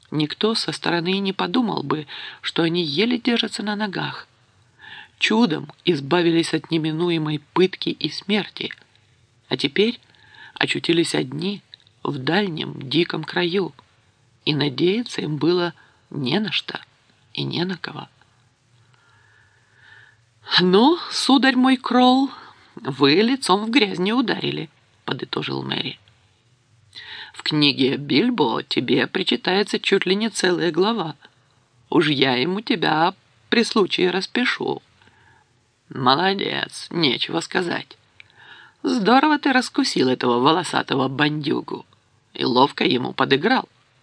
Никто со стороны и не подумал бы, что они еле держатся на ногах. Чудом избавились от неминуемой пытки и смерти, а теперь очутились одни в дальнем диком краю, и надеяться им было не на что и не на кого. «Ну, сударь мой Кролл, вы лицом в грязь не ударили», — подытожил Мэри. «В книге Бильбо тебе причитается чуть ли не целая глава. Уж я ему тебя при случае распишу». «Молодец, нечего сказать. Здорово ты раскусил этого волосатого бандюгу и ловко ему подыграл.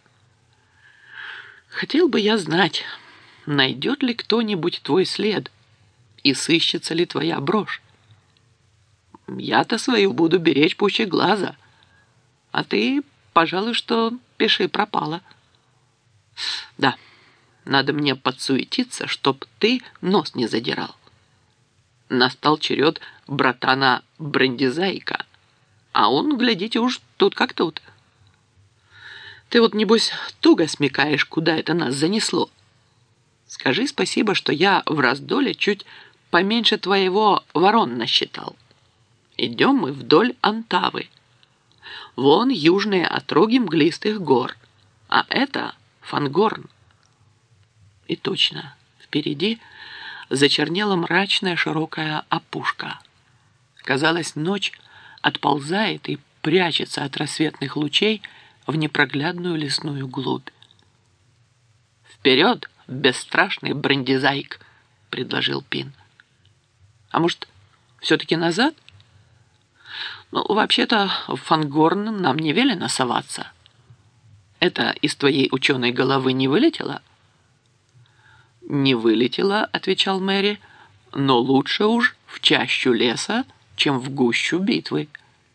Хотел бы я знать, найдет ли кто-нибудь твой след и сыщется ли твоя брошь. Я-то свою буду беречь пуще глаза, а ты, пожалуй, что пиши пропало. Да, надо мне подсуетиться, чтоб ты нос не задирал. Настал черед братана Брендизайка, а он, глядите, уж тут как тут. Ты вот, небось, туго смекаешь, куда это нас занесло. Скажи спасибо, что я в раздоле чуть поменьше твоего ворон насчитал. Идем мы вдоль Антавы. Вон южные отроги мглистых гор, а это Фангорн. И точно, впереди зачернела мрачная широкая опушка. Казалось, ночь отползает и прячется от рассветных лучей в непроглядную лесную глубь. «Вперед, бесстрашный Брендизайк!» — предложил Пин. «А может, все-таки назад? Ну, вообще-то, в Фангорн нам не велено соваться. Это из твоей ученой головы не вылетело?» «Не вылетело», — отвечал Мэри, — «но лучше уж в чащу леса, чем в гущу битвы».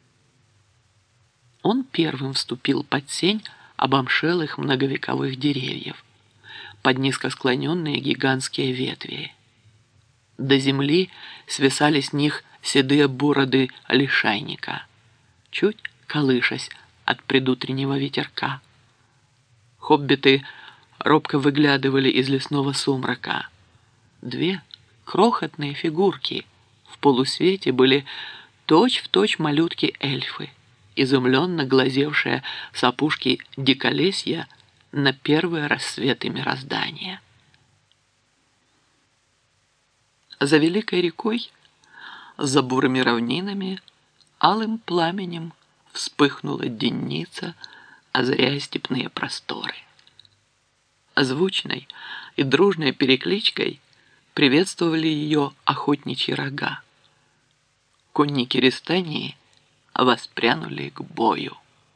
Он первым вступил под сень обомшелых многовековых деревьев, под низко склоненные гигантские ветви. До земли свисали с них седые бороды лишайника, чуть колышась от предутреннего ветерка. Хоббиты робко выглядывали из лесного сумрака. Две крохотные фигурки в полусвете были точь-в-точь малютки-эльфы, изумленно глазевшие с опушки диколесья на первые рассветы мироздания. За великой рекой, за бурыми равнинами, алым пламенем вспыхнула денница, озаряя степные просторы. Звучной и дружной перекличкой приветствовали ее охотничьи рога. Конники Рестании воспрянули к бою.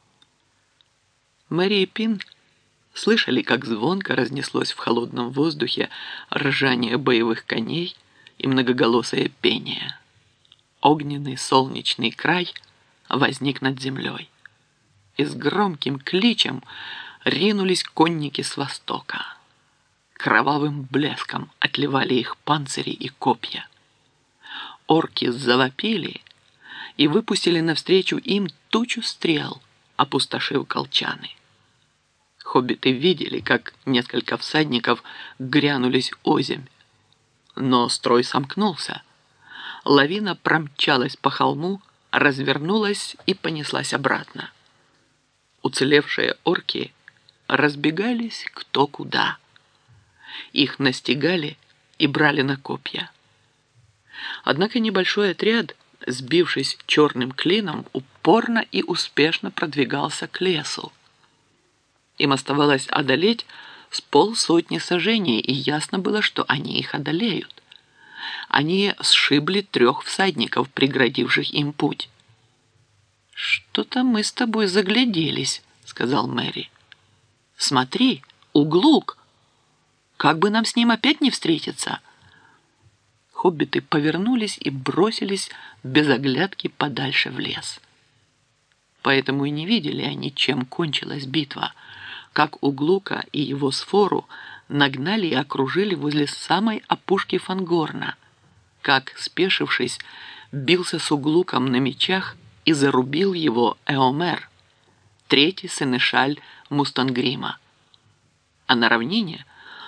Мэри и Пин слышали, как звонко разнеслось в холодном воздухе ржание боевых коней и многоголосое пение. Огненный солнечный край возник над землей, и с громким кличем ринулись конники с востока. Кровавым блеском отливали их панцири и копья. Орки завопили и выпустили навстречу им тучу стрел, опустошив колчаны. Хоббиты видели, как несколько всадников грянулись озимь, но строй сомкнулся. Лавина промчалась по холму, развернулась и понеслась обратно. Уцелевшие орки разбегались кто куда. Их настигали и брали на копья. Однако небольшой отряд, сбившись черным клином, упорно и успешно продвигался к лесу. Им оставалось одолеть с полсотни саженей, и ясно было, что они их одолеют. Они сшибли 3 всадников, преградивших им путь. «Что-то мы с тобой загляделись», — сказал Мэри. «Смотри, Углук! Как бы нам с ним опять не встретиться?» Хоббиты повернулись и бросились без оглядки подальше в лес. Поэтому и не видели они, чем кончилась битва, как Углука и его сфору нагнали и окружили возле самой опушки Фангорна, как, спешившись, бился с Углуком на мечах и зарубил его Эомер, 3-й сенешаль Мустангрима. а на равнине